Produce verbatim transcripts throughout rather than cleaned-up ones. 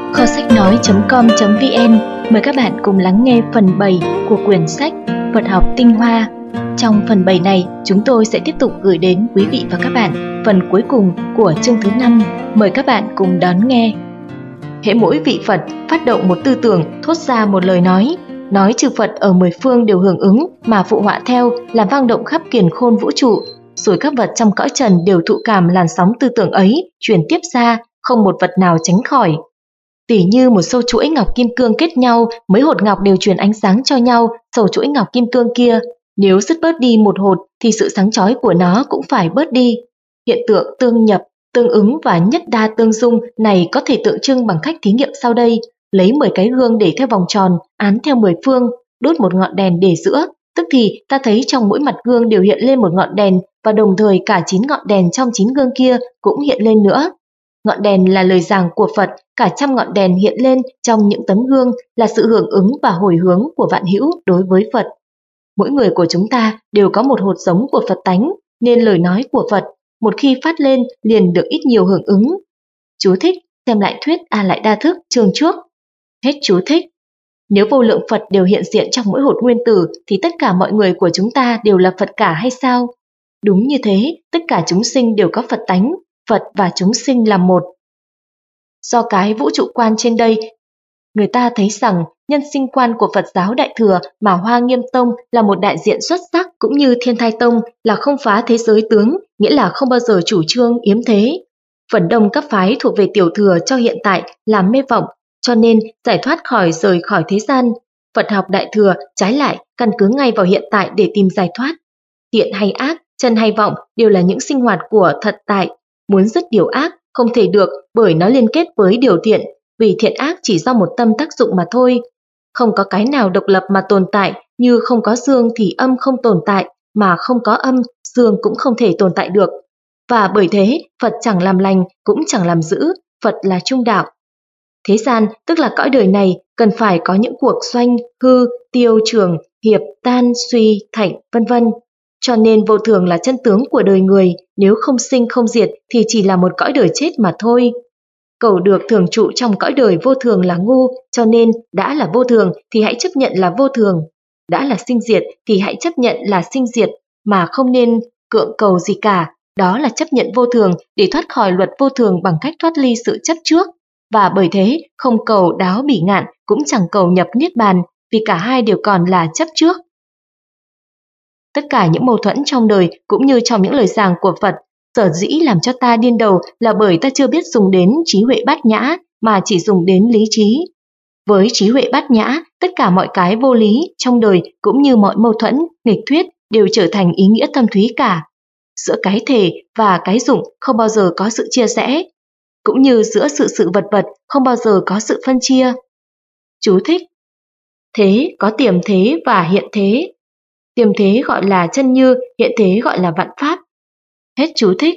kho sách nói chấm com chấm vn mời các bạn cùng lắng nghe phần bảy của quyển sách Phật học tinh hoa. Trong phần bảy này, chúng tôi sẽ tiếp tục gửi đến quý vị và các bạn phần cuối cùng của chương thứ năm. Mời các bạn cùng đón nghe. Hễ mỗi vị Phật phát động một tư tưởng, thốt ra một lời nói, nói chư Phật ở mười phương đều hưởng ứng mà phụ họa theo, làm vang động khắp kiền khôn vũ trụ. Rồi các vật trong cõi trần đều thụ cảm làn sóng tư tưởng ấy, truyền tiếp ra, không một vật nào tránh khỏi. Tỉ như một sâu chuỗi ngọc kim cương kết nhau, mấy hột ngọc đều truyền ánh sáng cho nhau, sâu chuỗi ngọc kim cương kia, nếu dứt bớt đi một hột thì sự sáng chói của nó cũng phải bớt đi. Hiện tượng tương nhập, tương ứng và nhất đa tương dung này có thể tượng trưng bằng cách thí nghiệm sau đây. Lấy mười cái gương để theo vòng tròn, án theo mười phương, đốt một ngọn đèn để giữa, tức thì ta thấy trong mỗi mặt gương đều hiện lên một ngọn đèn, và đồng thời cả chín ngọn đèn trong chín gương kia cũng hiện lên nữa. Ngọn đèn là lời giảng của Phật, cả trăm ngọn đèn hiện lên trong những tấm gương là sự hưởng ứng và hồi hướng của vạn hữu đối với Phật. Mỗi người của chúng ta đều có một hột giống của Phật tánh, nên lời nói của Phật một khi phát lên liền được ít nhiều hưởng ứng. Chú thích xem lại thuyết A Lại Đa Thức chương trước. Hết chú thích. Nếu vô lượng Phật đều hiện diện trong mỗi hột nguyên tử thì tất cả mọi người của chúng ta đều là Phật cả hay sao? Đúng như thế, tất cả chúng sinh đều có Phật tánh, Phật và chúng sinh là một. Do cái vũ trụ quan trên đây, người ta thấy rằng nhân sinh quan của Phật giáo Đại Thừa mà Hoa Nghiêm Tông là một đại diện xuất sắc, cũng như Thiên Thai Tông là không phá thế giới tướng, nghĩa là không bao giờ chủ trương yếm thế. Phần đông các phái thuộc về tiểu thừa cho hiện tại làm mê vọng, cho nên giải thoát khỏi rời khỏi thế gian. Phật học Đại Thừa trái lại căn cứ ngay vào hiện tại để tìm giải thoát. Thiện hay ác, chân hay vọng đều là những sinh hoạt của thật tại. Muốn dứt điều ác không thể được bởi nó liên kết với điều thiện, vì thiện ác chỉ do một tâm tác dụng mà thôi. Không có cái nào độc lập mà tồn tại, như không có dương thì âm không tồn tại, mà không có âm, dương cũng không thể tồn tại được. Và bởi thế, Phật chẳng làm lành cũng chẳng làm dữ, Phật là trung đạo. Thế gian, tức là cõi đời này, cần phải có những cuộc doanh, hư, tiêu, trường, hiệp, tan, suy, thạnh, vân vân. Cho nên vô thường là chân tướng của đời người, nếu không sinh không diệt thì chỉ là một cõi đời chết mà thôi. Cầu được thường trụ trong cõi đời vô thường là ngu, cho nên đã là vô thường thì hãy chấp nhận là vô thường. Đã là sinh diệt thì hãy chấp nhận là sinh diệt, mà không nên cưỡng cầu gì cả. Đó là chấp nhận vô thường để thoát khỏi luật vô thường bằng cách thoát ly sự chấp trước. Và bởi thế, không cầu đáo bỉ ngạn cũng chẳng cầu nhập niết bàn, vì cả hai đều còn là chấp trước. Tất cả những mâu thuẫn trong đời cũng như trong những lời giảng của Phật, sở dĩ làm cho ta điên đầu là bởi ta chưa biết dùng đến trí huệ bát nhã mà chỉ dùng đến lý trí. Với trí huệ bát nhã, tất cả mọi cái vô lý trong đời cũng như mọi mâu thuẫn, nghịch thuyết đều trở thành ý nghĩa thâm thúy cả. Giữa cái thể và cái dụng không bao giờ có sự chia rẽ, cũng như giữa sự sự vật vật không bao giờ có sự phân chia. Chú thích. Thế có tiềm thế và hiện thế. Tiềm thế gọi là chân như, hiện thế gọi là vạn pháp. Hết chú thích.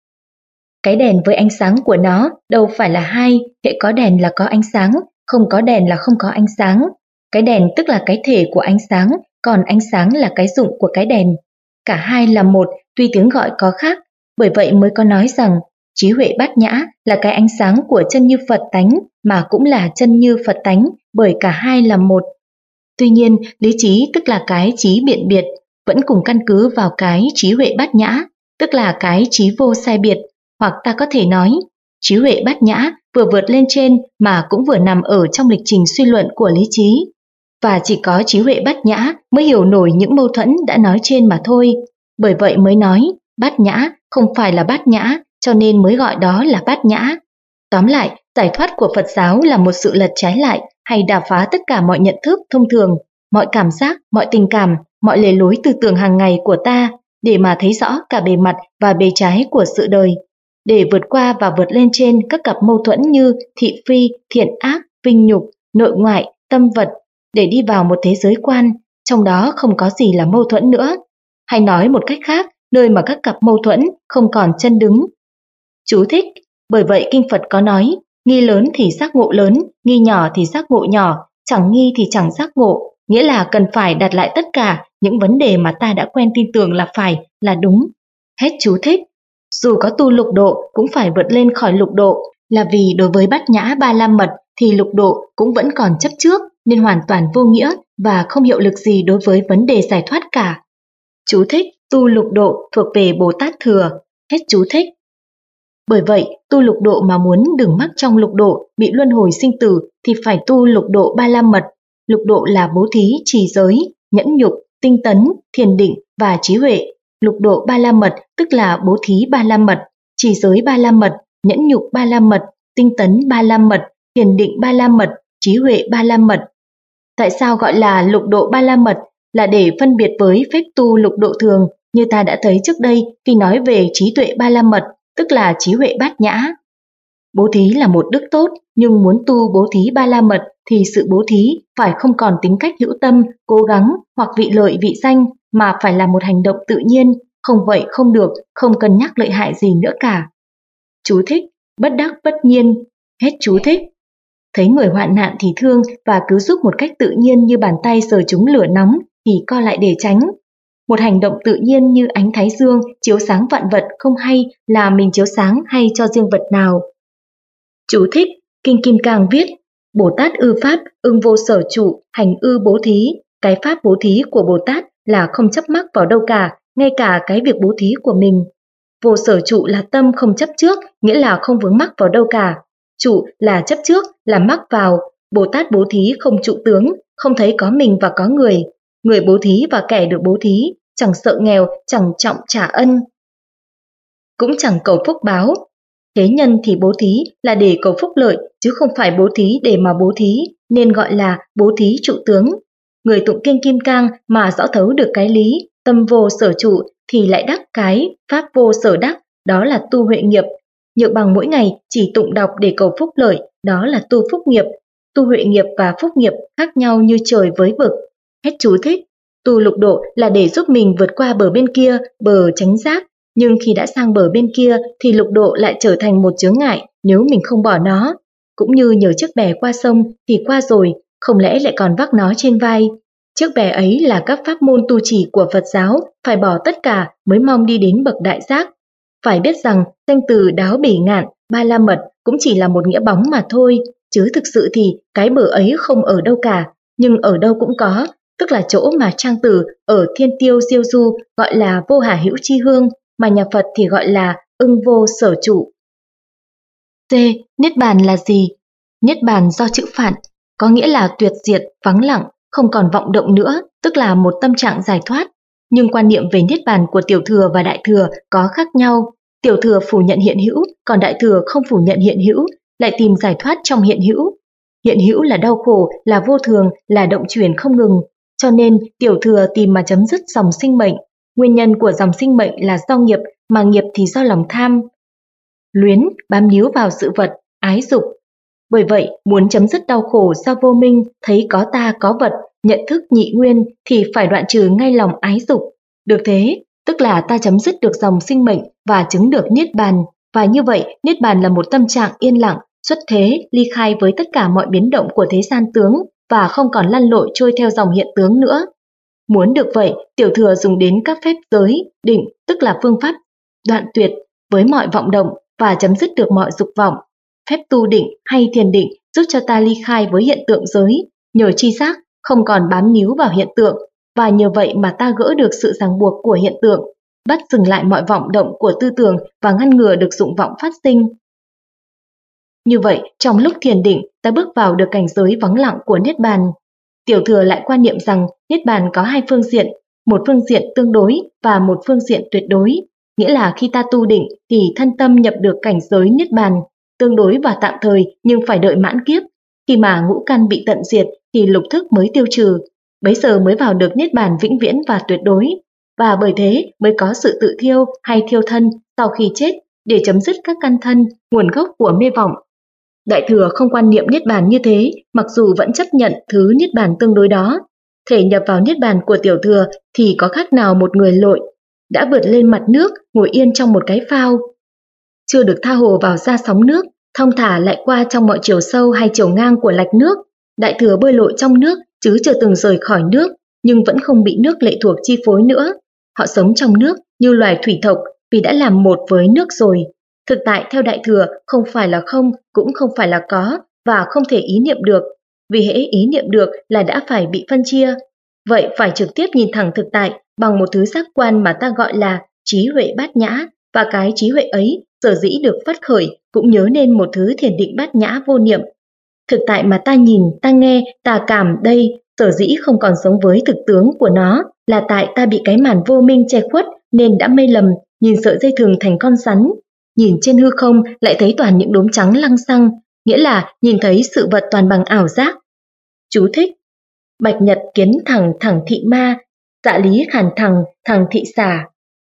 Cái đèn với ánh sáng của nó đâu phải là hai, hễ có đèn là có ánh sáng, không có đèn là không có ánh sáng. Cái đèn tức là cái thể của ánh sáng, còn ánh sáng là cái dụng của cái đèn. Cả hai là một, tuy tiếng gọi có khác, bởi vậy mới có nói rằng trí huệ bát nhã là cái ánh sáng của chân như Phật tánh, mà cũng là chân như Phật tánh, bởi cả hai là một. Tuy nhiên, lý trí tức là cái trí biện biệt, vẫn cùng căn cứ vào cái trí huệ bát nhã, tức là cái trí vô sai biệt, hoặc ta có thể nói, trí huệ bát nhã vừa vượt lên trên mà cũng vừa nằm ở trong lịch trình suy luận của lý trí. Và chỉ có trí huệ bát nhã mới hiểu nổi những mâu thuẫn đã nói trên mà thôi. Bởi vậy mới nói, bát nhã không phải là bát nhã, cho nên mới gọi đó là bát nhã. Tóm lại, giải thoát của Phật giáo là một sự lật trái lại hay đả phá tất cả mọi nhận thức thông thường, mọi cảm giác, mọi tình cảm, mọi lề lối tư tưởng hàng ngày của ta, để mà thấy rõ cả bề mặt và bề trái của sự đời, để vượt qua và vượt lên trên các cặp mâu thuẫn như thị phi, thiện ác, vinh nhục, nội ngoại, tâm vật, để đi vào một thế giới quan, trong đó không có gì là mâu thuẫn nữa. Hay nói một cách khác, nơi mà các cặp mâu thuẫn không còn chân đứng. Chú thích, bởi vậy Kinh Phật có nói, nghi lớn thì giác ngộ lớn, nghi nhỏ thì giác ngộ nhỏ, chẳng nghi thì chẳng giác ngộ, nghĩa là cần phải đặt lại tất cả những vấn đề mà ta đã quen tin tưởng là phải, là đúng. Hết chú thích. Dù có tu lục độ cũng phải vượt lên khỏi lục độ, là vì đối với bát nhã ba la mật thì lục độ cũng vẫn còn chấp trước nên hoàn toàn vô nghĩa và không hiệu lực gì đối với vấn đề giải thoát cả. Chú thích: tu lục độ thuộc về Bồ Tát Thừa. Hết chú thích. Bởi vậy, tu lục độ mà muốn đừng mắc trong lục độ bị luân hồi sinh tử thì phải tu lục độ ba la mật. Lục độ là bố thí, trì giới, nhẫn nhục, tinh tấn, thiền định và trí huệ. Lục độ ba la mật tức là bố thí ba la mật, trì giới ba la mật, nhẫn nhục ba la mật, tinh tấn ba la mật, thiền định ba la mật, trí huệ ba la mật. Tại sao gọi là lục độ ba la mật? Là để phân biệt với phép tu lục độ thường, như ta đã thấy trước đây khi nói về trí tuệ ba la mật, tức là trí huệ bát nhã. Bố thí là một đức tốt, nhưng muốn tu bố thí ba la mật thì sự bố thí phải không còn tính cách hữu tâm, cố gắng hoặc vị lợi vị danh, mà phải là một hành động tự nhiên, không vậy không được, không cân nhắc lợi hại gì nữa cả. Chú thích: bất đắc bất nhiên. Hết chú thích. Thấy người hoạn nạn thì thương và cứu giúp một cách tự nhiên như bàn tay sờ trúng lửa nóng thì co lại để tránh. Một hành động tự nhiên như ánh thái dương chiếu sáng vạn vật không hay là mình chiếu sáng hay cho riêng vật nào. Chú thích: Kinh Kim Cang viết: Bồ Tát ư pháp, ưng vô sở trụ, hành ư bố thí. Cái pháp bố thí của Bồ Tát là không chấp mắc vào đâu cả, ngay cả cái việc bố thí của mình. Vô sở trụ là tâm không chấp trước, nghĩa là không vướng mắc vào đâu cả. Trụ là chấp trước, là mắc vào. Bồ Tát bố thí không trụ tướng, không thấy có mình và có người. Người bố thí và kẻ được bố thí, chẳng sợ nghèo, chẳng trọng trả ân, cũng chẳng cầu phúc báo. Thế nhân thì bố thí là để cầu phúc lợi, chứ không phải bố thí để mà bố thí, nên gọi là bố thí trụ tướng. Người tụng kinh Kim Cang mà rõ thấu được cái lý tâm vô sở trụ thì lại đắc cái pháp vô sở đắc, đó là tu huệ nghiệp. Nhược bằng mỗi ngày chỉ tụng đọc để cầu phúc lợi, đó là tu phúc nghiệp. Tu huệ nghiệp và phúc nghiệp khác nhau như trời với vực. Hết chú thích. Tu lục độ là để giúp mình vượt qua bờ bên kia, bờ chánh giác. Nhưng khi đã sang bờ bên kia thì lục độ lại trở thành một chướng ngại nếu mình không bỏ nó. Cũng như nhờ chiếc bè qua sông thì qua rồi, không lẽ lại còn vác nó trên vai. Chiếc bè ấy là các pháp môn tu trì của Phật giáo, phải bỏ tất cả mới mong đi đến bậc đại giác. Phải biết rằng danh từ đáo bỉ ngạn, ba la mật cũng chỉ là một nghĩa bóng mà thôi, chứ thực sự thì cái bờ ấy không ở đâu cả, nhưng ở đâu cũng có, tức là chỗ mà trang tử ở Thiên Tiêu Diêu Du gọi là vô hà hữu chi hương, mà nhà Phật thì gọi là ưng vô sở trụ. C. Niết bàn là gì? Niết bàn do chữ phạn, có nghĩa là tuyệt diệt, vắng lặng, không còn vọng động nữa, tức là một tâm trạng giải thoát. Nhưng quan niệm về niết bàn của tiểu thừa và đại thừa có khác nhau. Tiểu thừa phủ nhận hiện hữu, còn đại thừa không phủ nhận hiện hữu, lại tìm giải thoát trong hiện hữu. Hiện hữu là đau khổ, là vô thường, là động chuyển không ngừng. Cho nên tiểu thừa tìm mà chấm dứt dòng sinh mệnh. Nguyên nhân của dòng sinh mệnh là do nghiệp, mà nghiệp thì do lòng tham, luyến, bám níu vào sự vật, ái dục. Bởi vậy, muốn chấm dứt đau khổ do vô minh, thấy có ta có vật, nhận thức nhị nguyên thì phải đoạn trừ ngay lòng ái dục. Được thế, tức là ta chấm dứt được dòng sinh mệnh và chứng được niết bàn. Và như vậy, niết bàn là một tâm trạng yên lặng, xuất thế, ly khai với tất cả mọi biến động của thế gian tướng và không còn lăn lội trôi theo dòng hiện tướng nữa. Muốn được vậy, tiểu thừa dùng đến các phép giới, định, tức là phương pháp đoạn tuyệt với mọi vọng động và chấm dứt được mọi dục vọng. Phép tu định hay thiền định giúp cho ta ly khai với hiện tượng giới, nhờ tri giác không còn bám níu vào hiện tượng, và nhờ vậy mà ta gỡ được sự ràng buộc của hiện tượng, bắt dừng lại mọi vọng động của tư tưởng và ngăn ngừa được dụng vọng phát sinh. Như vậy, trong lúc thiền định, ta bước vào được cảnh giới vắng lặng của niết bàn. Tiểu thừa lại quan niệm rằng niết bàn có hai phương diện, một phương diện tương đối và một phương diện tuyệt đối. Nghĩa là khi ta tu định thì thân tâm nhập được cảnh giới niết bàn, tương đối và tạm thời nhưng phải đợi mãn kiếp. Khi mà ngũ căn bị tận diệt thì lục thức mới tiêu trừ, bấy giờ mới vào được niết bàn vĩnh viễn và tuyệt đối. Và bởi thế mới có sự tự thiêu hay thiêu thân sau khi chết để chấm dứt các căn thân, nguồn gốc của mê vọng. Đại thừa không quan niệm niết bàn như thế, mặc dù vẫn chấp nhận thứ niết bàn tương đối đó. Thể nhập vào niết bàn của tiểu thừa thì có khác nào một người lội đã vượt lên mặt nước, ngồi yên trong một cái phao, chưa được tha hồ vào ra sóng nước, thong thả lại qua trong mọi chiều sâu hay chiều ngang của lạch nước. Đại thừa bơi lội trong nước chứ chưa từng rời khỏi nước, nhưng vẫn không bị nước lệ thuộc chi phối nữa. Họ sống trong nước như loài thủy thộc vì đã làm một với nước rồi. Thực tại theo đại thừa không phải là không, cũng không phải là có, và không thể ý niệm được, vì hễ ý niệm được là đã phải bị phân chia. Vậy phải trực tiếp nhìn thẳng thực tại bằng một thứ giác quan mà ta gọi là trí huệ bát nhã, và cái trí huệ ấy sở dĩ được phát khởi cũng nhớ nên một thứ thiền định bát nhã vô niệm. Thực tại mà ta nhìn, ta nghe, ta cảm đây, sở dĩ không còn sống với thực tướng của nó là tại ta bị cái màn vô minh che khuất nên đã mê lầm, nhìn sợi dây thừng thành con rắn. Nhìn trên hư không lại thấy toàn những đốm trắng lăng xăng, nghĩa là nhìn thấy sự vật toàn bằng ảo giác. Chú thích: Bạch nhật kiến thẳng thẳng thị ma, dạ lý khản thẳng thẳng thị xà.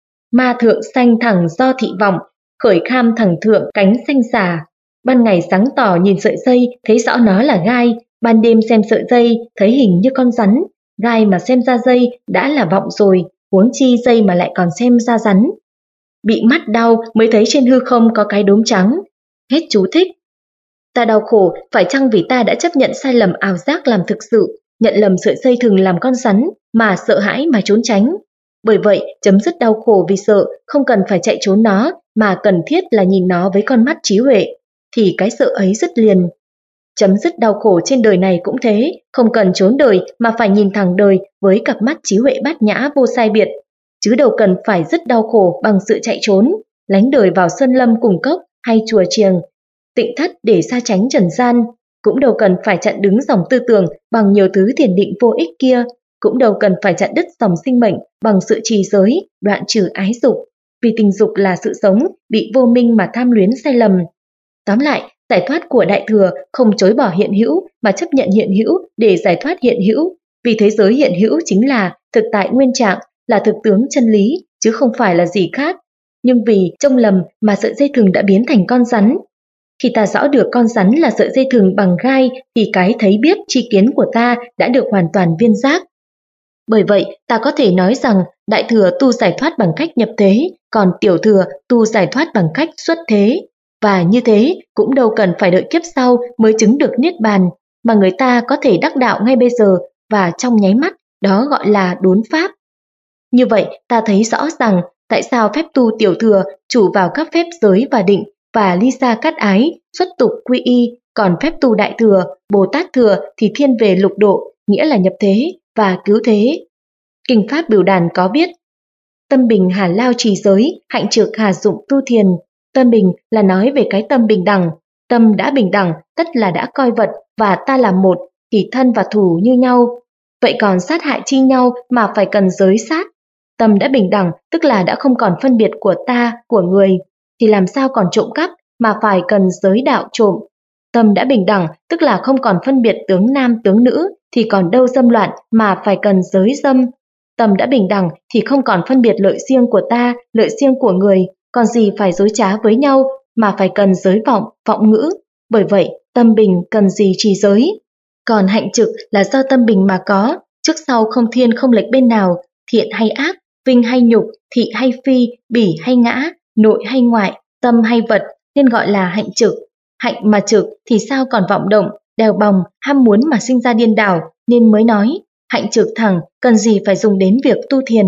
Ma thượng sanh thẳng do thị vọng, khởi kham thẳng thượng cánh xanh xà. Ban ngày sáng tỏ nhìn sợi dây thấy rõ nó là gai, ban đêm xem sợi dây thấy hình như con rắn. Gai mà xem ra dây đã là vọng rồi, huống chi dây mà lại còn xem ra rắn. Bị mắt đau mới thấy trên hư không có cái đốm trắng. Hết chú thích. Ta đau khổ phải chăng vì ta đã chấp nhận sai lầm ảo giác làm thực sự, nhận lầm sợi dây thừng làm con rắn mà sợ hãi mà trốn tránh. Bởi vậy, chấm dứt đau khổ vì sợ không cần phải chạy trốn nó, mà cần thiết là nhìn nó với con mắt trí huệ, thì cái sợ ấy dứt liền. Chấm dứt đau khổ trên đời này cũng thế, không cần trốn đời mà phải nhìn thẳng đời với cặp mắt trí huệ bát nhã vô sai biệt, chứ đâu cần phải dứt đau khổ bằng sự chạy trốn, lánh đời vào sơn lâm cùng cốc hay chùa chiền, tịnh thất để xa tránh trần gian, cũng đâu cần phải chặn đứng dòng tư tưởng bằng nhiều thứ thiền định vô ích kia, cũng đâu cần phải chặn đứt dòng sinh mệnh bằng sự trì giới, đoạn trừ ái dục, vì tình dục là sự sống bị vô minh mà tham luyến sai lầm. Tóm lại, giải thoát của Đại Thừa không chối bỏ hiện hữu mà chấp nhận hiện hữu để giải thoát hiện hữu, vì thế giới hiện hữu chính là thực tại nguyên trạng, là thực tướng chân lý, chứ không phải là gì khác. Nhưng vì trông lầm mà sợi dây thừng đã biến thành con rắn. Khi ta rõ được con rắn là sợi dây thừng bằng gai thì cái thấy biết tri kiến của ta đã được hoàn toàn viên giác. Bởi vậy, ta có thể nói rằng Đại Thừa tu giải thoát bằng cách nhập thế, còn Tiểu Thừa tu giải thoát bằng cách xuất thế. Và như thế cũng đâu cần phải đợi kiếp sau mới chứng được niết bàn, mà người ta có thể đắc đạo ngay bây giờ và trong nháy mắt, đó gọi là đốn pháp. Như vậy ta thấy rõ rằng tại sao phép tu Tiểu Thừa chủ vào các phép giới và định và ly xa cát ái, xuất tục quy y, còn phép tu Đại Thừa, Bồ Tát Thừa thì thiên về lục độ, nghĩa là nhập thế và cứu thế. Kinh Pháp Biểu Đàn có viết: tâm bình hà lao trì giới, hạnh trực hà dụng tu thiền. Tâm bình là nói về cái tâm bình đẳng. Tâm đã bình đẳng, tất là đã coi vật và ta là một, thì thân và thù như nhau. Vậy còn sát hại chi nhau mà phải cần giới sát. Tâm đã bình đẳng, tức là đã không còn phân biệt của ta, của người, thì làm sao còn trộm cắp mà phải cần giới đạo trộm. Tâm đã bình đẳng, tức là không còn phân biệt tướng nam tướng nữ, thì còn đâu dâm loạn mà phải cần giới dâm. Tâm đã bình đẳng thì không còn phân biệt lợi riêng của ta, lợi riêng của người, còn gì phải dối trá với nhau mà phải cần giới vọng, vọng ngữ. Bởi vậy, tâm bình cần gì trì giới. Còn hạnh trực là do tâm bình mà có, trước sau không thiên không lệch bên nào, thiện hay ác, vinh hay nhục, thị hay phi, bỉ hay ngã, nội hay ngoại, tâm hay vật, nên gọi là hạnh trực. Hạnh mà trực thì sao còn vọng động, đèo bòng, ham muốn mà sinh ra điên đảo, nên mới nói, hạnh trực thẳng, cần gì phải dùng đến việc tu thiền.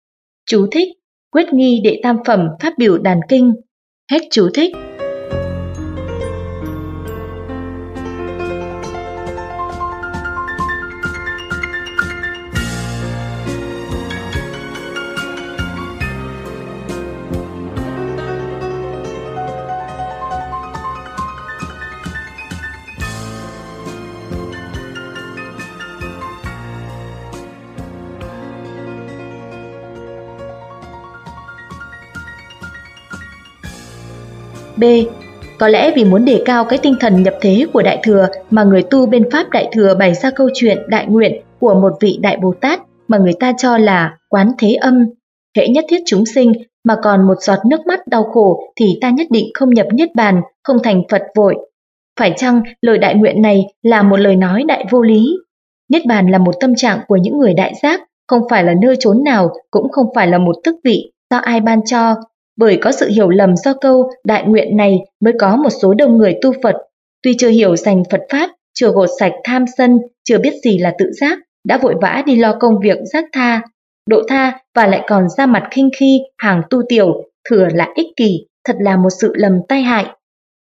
Chú thích: Quyết nghi đệ tam phẩm Pháp Biểu Đàn Kinh. Hết chú thích. B. Có lẽ vì muốn đề cao cái tinh thần nhập thế của Đại Thừa mà người tu bên Pháp Đại Thừa bày ra câu chuyện đại nguyện của một vị Đại Bồ Tát mà người ta cho là quán thế âm. Hễ nhất thiết chúng sinh mà còn một giọt nước mắt đau khổ thì ta nhất định không nhập niết bàn, không thành Phật vội. Phải chăng lời đại nguyện này là một lời nói đại vô lý? Niết bàn là một tâm trạng của những người đại giác, không phải là nơi chốn nào, cũng không phải là một tước vị do ai ban cho. Bởi có sự hiểu lầm do câu đại nguyện này mới có một số đông người tu Phật, tuy chưa hiểu rành Phật Pháp, chưa gột sạch tham sân, chưa biết gì là tự giác, đã vội vã đi lo công việc giác tha, độ tha và lại còn ra mặt khinh khi hàng tu tiểu, thừa là ích kỷ, thật là một sự lầm tai hại.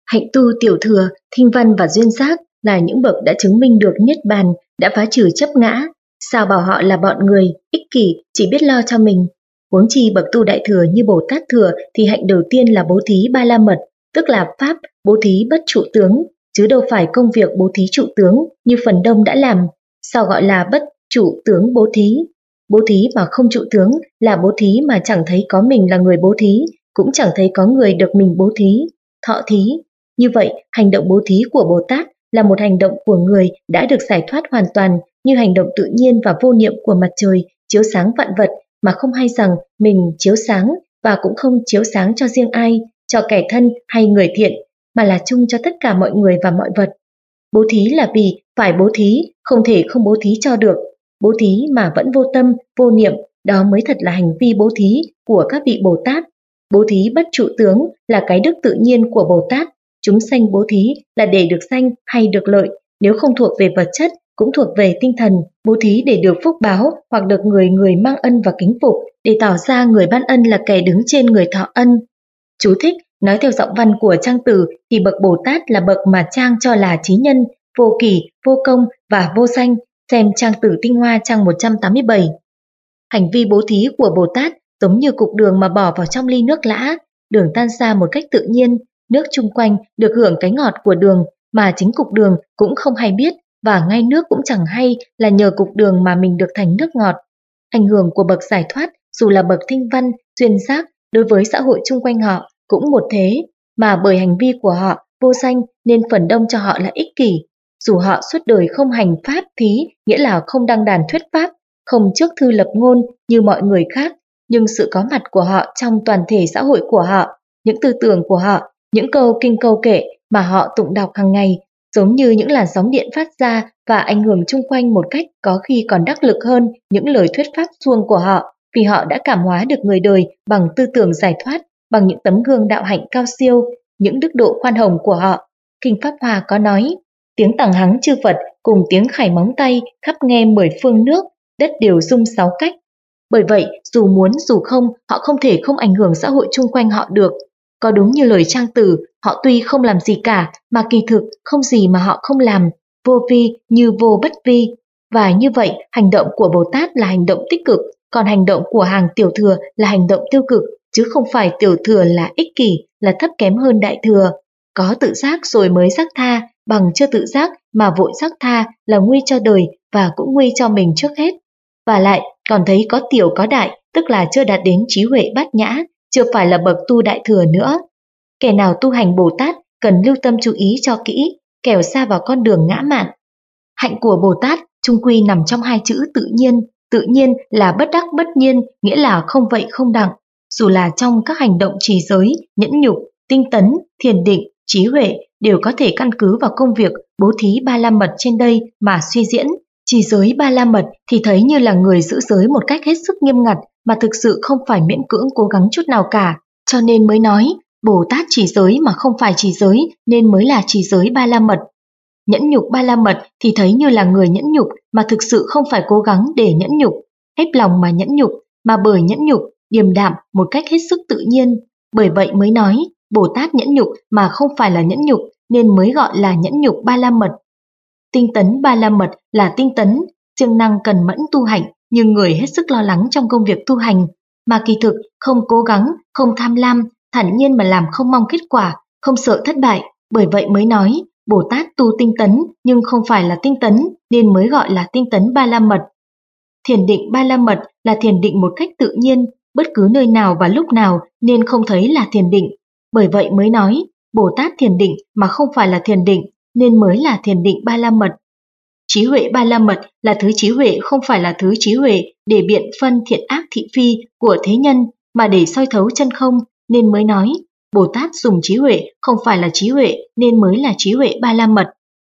Hạnh tu tiểu thừa, thinh văn và duyên giác là những bậc đã chứng minh được niết bàn, đã phá trừ chấp ngã. Sao bảo họ là bọn người, ích kỷ, chỉ biết lo cho mình. Huống chi bậc tu đại thừa như Bồ Tát thừa thì hạnh đầu tiên là bố thí ba la mật, tức là pháp bố thí bất trụ tướng, chứ đâu phải công việc bố thí trụ tướng như phần đông đã làm. Sao gọi là bất trụ tướng bố thí? Bố thí mà không trụ tướng là bố thí mà chẳng thấy có mình là người bố thí, cũng chẳng thấy có người được mình bố thí, thọ thí. Như vậy, hành động bố thí của Bồ Tát là một hành động của người đã được giải thoát hoàn toàn, như hành động tự nhiên và vô niệm của mặt trời chiếu sáng vạn vật, mà không hay rằng mình chiếu sáng, và cũng không chiếu sáng cho riêng ai, cho kẻ thân hay người thiện, mà là chung cho tất cả mọi người và mọi vật. Bố thí là vì phải bố thí, không thể không bố thí cho được. Bố thí mà vẫn vô tâm, vô niệm, đó mới thật là hành vi bố thí của các vị Bồ Tát. Bố thí bất trụ tướng là cái đức tự nhiên của Bồ Tát. Chúng sanh bố thí là để được sanh hay được lợi, nếu không thuộc về vật chất, cũng thuộc về tinh thần. Bố thí để được phúc báo hoặc được người người mang ân và kính phục, để tỏ ra người ban ân là kẻ đứng trên người thọ ân. Chú thích, nói theo giọng văn của trang từ thì bậc Bồ Tát là bậc mà trang cho là trí nhân, vô kỷ, vô công và vô danh. Xem trang từ tinh hoa trang một trăm tám mươi bảy. Hành vi bố thí của Bồ Tát giống như cục đường mà bỏ vào trong ly nước lã, đường tan ra một cách tự nhiên, nước chung quanh được hưởng cái ngọt của đường mà chính cục đường cũng không hay biết, và ngay nước cũng chẳng hay là nhờ cục đường mà mình được thành nước ngọt. Ảnh hưởng của bậc giải thoát, dù là bậc thinh văn, duyên giác, đối với xã hội chung quanh họ cũng một thế, mà bởi hành vi của họ vô danh nên phần đông cho họ là ích kỷ. Dù họ suốt đời không hành pháp thí, nghĩa là không đăng đàn thuyết pháp, không trước thư lập ngôn như mọi người khác, nhưng sự có mặt của họ trong toàn thể xã hội của họ, những tư tưởng của họ, những câu kinh câu kệ mà họ tụng đọc hàng ngày, giống như những làn sóng điện phát ra và ảnh hưởng chung quanh một cách có khi còn đắc lực hơn những lời thuyết pháp suông của họ, vì họ đã cảm hóa được người đời bằng tư tưởng giải thoát, bằng những tấm gương đạo hạnh cao siêu, những đức độ khoan hồng của họ. Kinh Pháp Hoa có nói, tiếng tằng hắng chư Phật cùng tiếng khải móng tay khắp nghe mười phương nước, đất đều rung sáu cách. Bởi vậy, dù muốn dù không, họ không thể không ảnh hưởng xã hội chung quanh họ được. Có đúng như lời trang từ, họ tuy không làm gì cả, mà kỳ thực không gì mà họ không làm, vô vi như vô bất vi. Và như vậy, hành động của Bồ Tát là hành động tích cực, còn hành động của hàng tiểu thừa là hành động tiêu cực, chứ không phải tiểu thừa là ích kỷ, là thấp kém hơn đại thừa. Có tự giác rồi mới giác tha, bằng chưa tự giác mà vội giác tha là nguy cho đời và cũng nguy cho mình trước hết. Và lại còn thấy có tiểu có đại, tức là chưa đạt đến trí huệ bát nhã, chưa phải là bậc tu đại thừa nữa. Kẻ nào tu hành Bồ Tát cần lưu tâm chú ý cho kỹ, kẻo xa vào con đường ngã mạn. Hạnh của Bồ Tát chung quy nằm trong hai chữ tự nhiên. Tự nhiên là bất đắc bất nhiên, nghĩa là không vậy không đặng. Dù là trong các hành động trì giới, nhẫn nhục, tinh tấn, thiền định, trí huệ đều có thể căn cứ vào công việc bố thí ba la mật trên đây mà suy diễn. Trì giới ba la mật thì thấy như là người giữ giới một cách hết sức nghiêm ngặt, mà thực sự không phải miễn cưỡng cố gắng chút nào cả, cho nên mới nói Bồ Tát trì giới mà không phải trì giới nên mới là trì giới ba la mật. Nhẫn nhục ba la mật thì thấy như là người nhẫn nhục mà thực sự không phải cố gắng để nhẫn nhục, hết lòng mà nhẫn nhục, mà bởi nhẫn nhục điềm đạm một cách hết sức tự nhiên. Bởi vậy mới nói Bồ Tát nhẫn nhục mà không phải là nhẫn nhục nên mới gọi là nhẫn nhục ba la mật. Tinh tấn ba la mật là tinh tấn, siêng năng cần mẫn tu hành, nhưng người hết sức lo lắng trong công việc tu hành, mà kỳ thực không cố gắng, không tham lam, thản nhiên mà làm không mong kết quả, không sợ thất bại. Bởi vậy mới nói Bồ Tát tu tinh tấn nhưng không phải là tinh tấn nên mới gọi là tinh tấn ba la mật. Thiền định ba la mật là thiền định một cách tự nhiên, bất cứ nơi nào và lúc nào nên không thấy là thiền định. Bởi vậy mới nói Bồ Tát thiền định mà không phải là thiền định nên mới là thiền định ba la mật. Trí huệ ba la mật là thứ trí huệ không phải là thứ trí huệ để biện phân thiện ác thị phi của thế nhân, mà để soi thấu chân không nên mới nói Bồ Tát dùng trí huệ không phải là trí huệ nên mới là trí huệ ba la mật.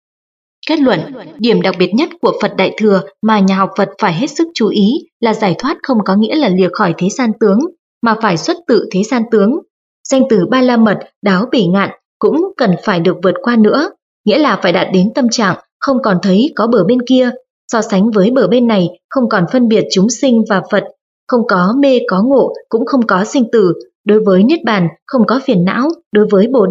Kết luận, điểm đặc biệt nhất của Phật Đại Thừa mà nhà học Phật phải hết sức chú ý là giải thoát không có nghĩa là lìa khỏi thế gian tướng, mà phải xuất tự thế gian tướng. Danh từ ba la mật, đáo bỉ ngạn cũng cần phải được vượt qua nữa, nghĩa là phải đạt đến tâm trạng không còn thấy có bờ bên kia, so sánh với bờ bên này không còn phân biệt chúng sinh và Phật, không có mê có ngộ, cũng không có sinh tử, đối với Niết Bàn không có phiền não, đối với Bồ Đề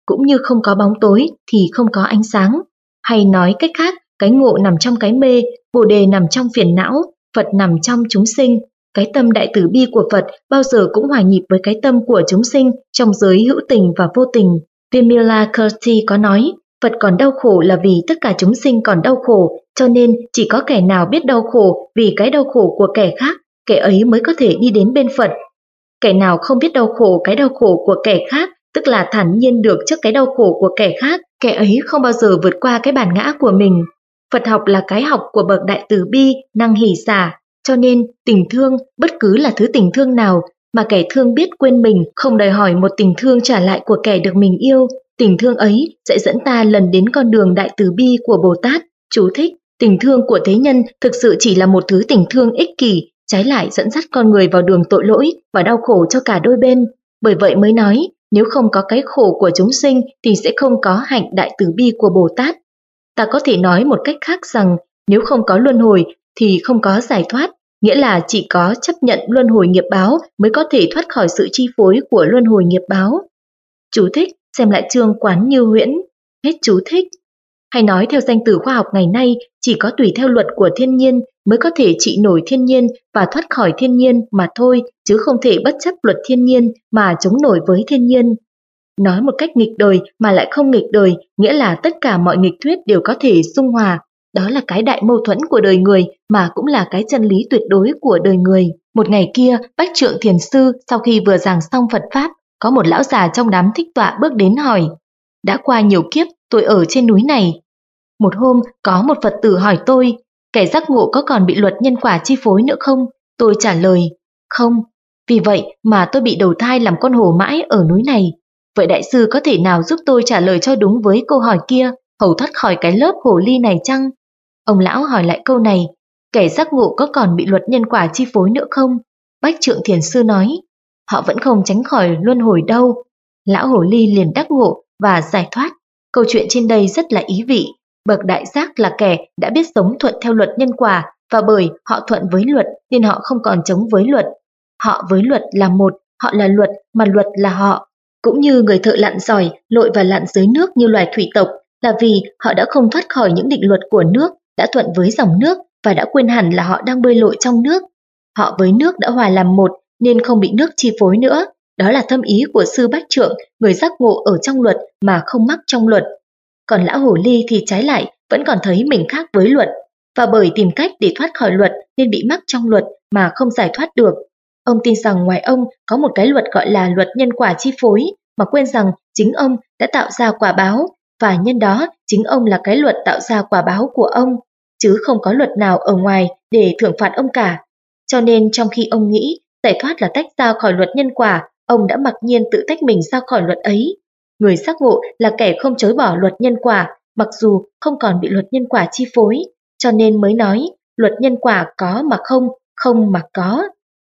cũng như không có bóng tối thì không có ánh sáng. Hay nói cách khác, cái ngộ nằm trong cái mê, Bồ đề nằm trong phiền não, Phật nằm trong chúng sinh. Cái tâm đại từ bi của Phật bao giờ cũng hòa nhịp với cái tâm của chúng sinh trong giới hữu tình và vô tình. Vimalakirti có nói, Phật còn đau khổ là vì tất cả chúng sinh còn đau khổ, cho nên chỉ có kẻ nào biết đau khổ vì cái đau khổ của kẻ khác, kẻ ấy mới có thể đi đến bên Phật. Kẻ nào không biết đau khổ cái đau khổ của kẻ khác, tức là thản nhiên được trước cái đau khổ của kẻ khác, kẻ ấy không bao giờ vượt qua cái bản ngã của mình. Phật học là cái học của bậc đại từ bi, năng hỷ xả, cho nên tình thương, bất cứ là thứ tình thương nào mà kẻ thương biết quên mình, không đòi hỏi một tình thương trả lại của kẻ được mình yêu, tình thương ấy sẽ dẫn ta lần đến con đường đại từ bi của Bồ Tát. Chú thích, tình thương của thế nhân thực sự chỉ là một thứ tình thương ích kỷ, trái lại dẫn dắt con người vào đường tội lỗi và đau khổ cho cả đôi bên. Bởi vậy mới nói, nếu không có cái khổ của chúng sinh thì sẽ không có hạnh đại từ bi của Bồ Tát. Ta có thể nói một cách khác rằng, nếu không có luân hồi thì không có giải thoát, nghĩa là chỉ có chấp nhận luân hồi nghiệp báo mới có thể thoát khỏi sự chi phối của luân hồi nghiệp báo. Chú thích, xem lại chương Quán Như Huyễn. Hết chú thích. Hay nói theo danh từ khoa học ngày nay, chỉ có tùy theo luật của thiên nhiên mới có thể trị nổi thiên nhiên và thoát khỏi thiên nhiên mà thôi, chứ không thể bất chấp luật thiên nhiên mà chống nổi với thiên nhiên. Nói một cách nghịch đời mà lại không nghịch đời, nghĩa là tất cả mọi nghịch thuyết đều có thể dung hòa. Đó là cái đại mâu thuẫn của đời người mà cũng là cái chân lý tuyệt đối của đời người. Một ngày kia, Bách Trượng Thiền Sư sau khi vừa giảng xong Phật Pháp, có một lão già trong đám thích tọa bước đến hỏi, đã qua nhiều kiếp tôi ở trên núi này. Một hôm có một Phật tử hỏi tôi, kẻ giác ngộ có còn bị luật nhân quả chi phối nữa không? Tôi trả lời, không. Vì vậy mà tôi bị đầu thai làm con hổ mãi ở núi này. Vậy đại sư có thể nào giúp tôi trả lời cho đúng với câu hỏi kia, hầu thoát khỏi cái lớp hồ ly này chăng? Ông lão hỏi lại câu này, kẻ giác ngộ có còn bị luật nhân quả chi phối nữa không? Bách Trượng Thiền Sư nói, họ vẫn không tránh khỏi luân hồi đâu. Lão hồ ly liền đắc ngộ và giải thoát. Câu chuyện trên đây rất là ý vị. Bậc đại giác là kẻ đã biết sống thuận theo luật nhân quả, và bởi họ thuận với luật nên họ không còn chống với luật. Họ với luật là một, họ là luật mà luật là họ. Cũng như người thợ lặn giỏi lội và lặn dưới nước như loài thủy tộc, là vì họ đã không thoát khỏi những định luật của nước, đã thuận với dòng nước và đã quên hẳn là họ đang bơi lội trong nước. Họ với nước đã hòa làm một nên không bị nước chi phối nữa. Đó là thâm ý của sư Bách Trượng, người giác ngộ ở trong luật mà không mắc trong luật. Còn lão hồ ly thì trái lại, vẫn còn thấy mình khác với luật, và bởi tìm cách để thoát khỏi luật nên bị mắc trong luật mà không giải thoát được. Ông tin rằng ngoài ông có một cái luật gọi là luật nhân quả chi phối, mà quên rằng chính ông đã tạo ra quả báo, và nhân đó chính ông là cái luật tạo ra quả báo của ông, chứ không có luật nào ở ngoài để thưởng phạt ông cả. Cho nên trong khi ông nghĩ giải thoát là tách ra khỏi luật nhân quả, ông đã mặc nhiên tự tách mình ra khỏi luật ấy. Người giác ngộ là kẻ không chối bỏ luật nhân quả, mặc dù không còn bị luật nhân quả chi phối, cho nên mới nói luật nhân quả có mà không, không mà có.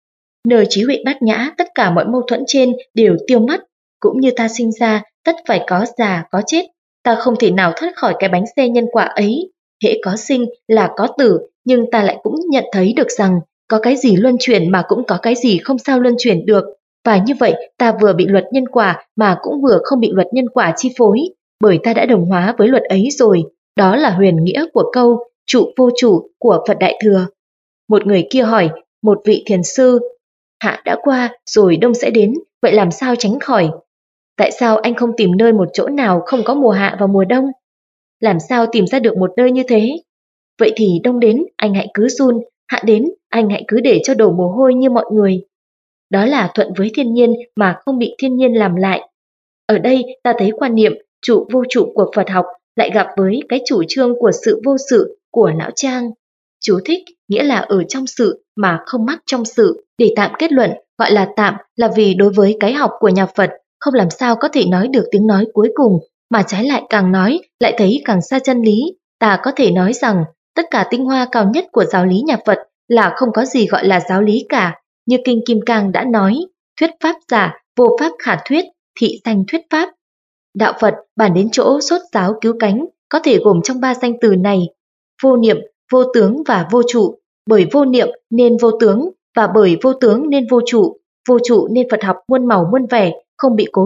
Nơi trí huệ bát nhã, tất cả mọi mâu thuẫn trên đều tiêu mất. Cũng như ta sinh ra, tất phải có già, có chết. Ta không thể nào thoát khỏi cái bánh xe nhân quả ấy. Hễ có sinh là có tử, nhưng ta lại cũng nhận thấy được rằng có cái gì luân chuyển mà cũng có cái gì không sao luân chuyển được. Và như vậy ta vừa bị luật nhân quả mà cũng vừa không bị luật nhân quả chi phối, bởi ta đã đồng hóa với luật ấy rồi. Đó là huyền nghĩa của câu trụ vô chủ của Phật Đại Thừa. Một người kia hỏi một vị thiền sư, hạ đã qua rồi đông sẽ đến, vậy làm sao tránh khỏi? Tại sao anh không tìm nơi một chỗ nào không có mùa hạ và mùa đông? Làm sao tìm ra được một nơi như thế? Vậy thì đông đến anh hãy cứ run, hạ đến anh hãy cứ để cho đổ mồ hôi như mọi người. Đó là thuận với thiên nhiên mà không bị thiên nhiên làm lại. Ở đây ta thấy quan niệm trụ vô trụ của Phật học lại gặp với cái chủ trương của sự vô sự của Lão Trang. Chú thích, nghĩa là ở trong sự mà không mắc trong sự. Để tạm kết luận, gọi là tạm là vì đối với cái học của nhà Phật không làm sao có thể nói được tiếng nói cuối cùng, mà trái lại càng nói lại thấy càng xa chân lý. Ta có thể nói rằng tất cả tinh hoa cao nhất của giáo lý nhà Phật là không có gì gọi là giáo lý cả. Như Kinh Kim Cang đã nói, thuyết pháp giả, vô pháp khả thuyết, thị danh thuyết pháp. Đạo Phật bản đến chỗ sốt giáo cứu cánh có thể gồm trong ba danh từ này: vô niệm, vô tướng và vô trụ. Bởi vô niệm nên vô tướng, và bởi vô tướng nên vô trụ. Vô trụ nên Phật học muôn màu muôn vẻ, không bị cố định,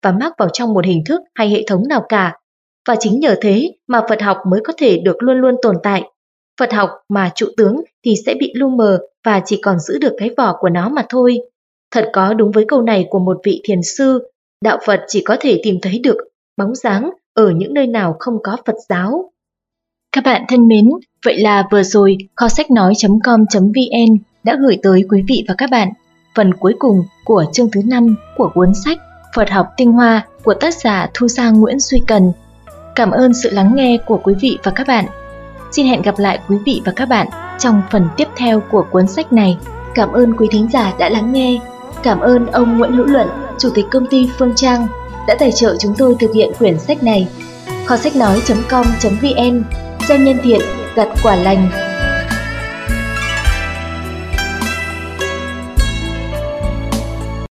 và mắc vào trong một hình thức hay hệ thống nào cả. Và chính nhờ thế mà Phật học mới có thể được luôn luôn tồn tại. Phật học mà trụ tướng thì sẽ bị lu mờ và chỉ còn giữ được cái vỏ của nó mà thôi. Thật có đúng với câu này của một vị thiền sư, đạo Phật chỉ có thể tìm thấy được bóng dáng ở những nơi nào không có Phật giáo. Các bạn thân mến, vậy là vừa rồi kho sách nói chấm com chấm vn đã gửi tới quý vị và các bạn phần cuối cùng của chương thứ năm của cuốn sách Phật học tinh hoa của tác giả Thu Sang Nguyễn Duy Cần. Cảm ơn sự lắng nghe của quý vị và các bạn. Xin hẹn gặp lại quý vị và các bạn trong phần tiếp theo của cuốn sách này. Cảm ơn quý thính giả đã lắng nghe. Cảm ơn ông Nguyễn Hữu Luận, Chủ tịch công ty Phương Trang, đã tài trợ chúng tôi thực hiện quyển sách này. Kho sách nói chấm com chấm vn, gieo nhân thiện, gặt quả lành.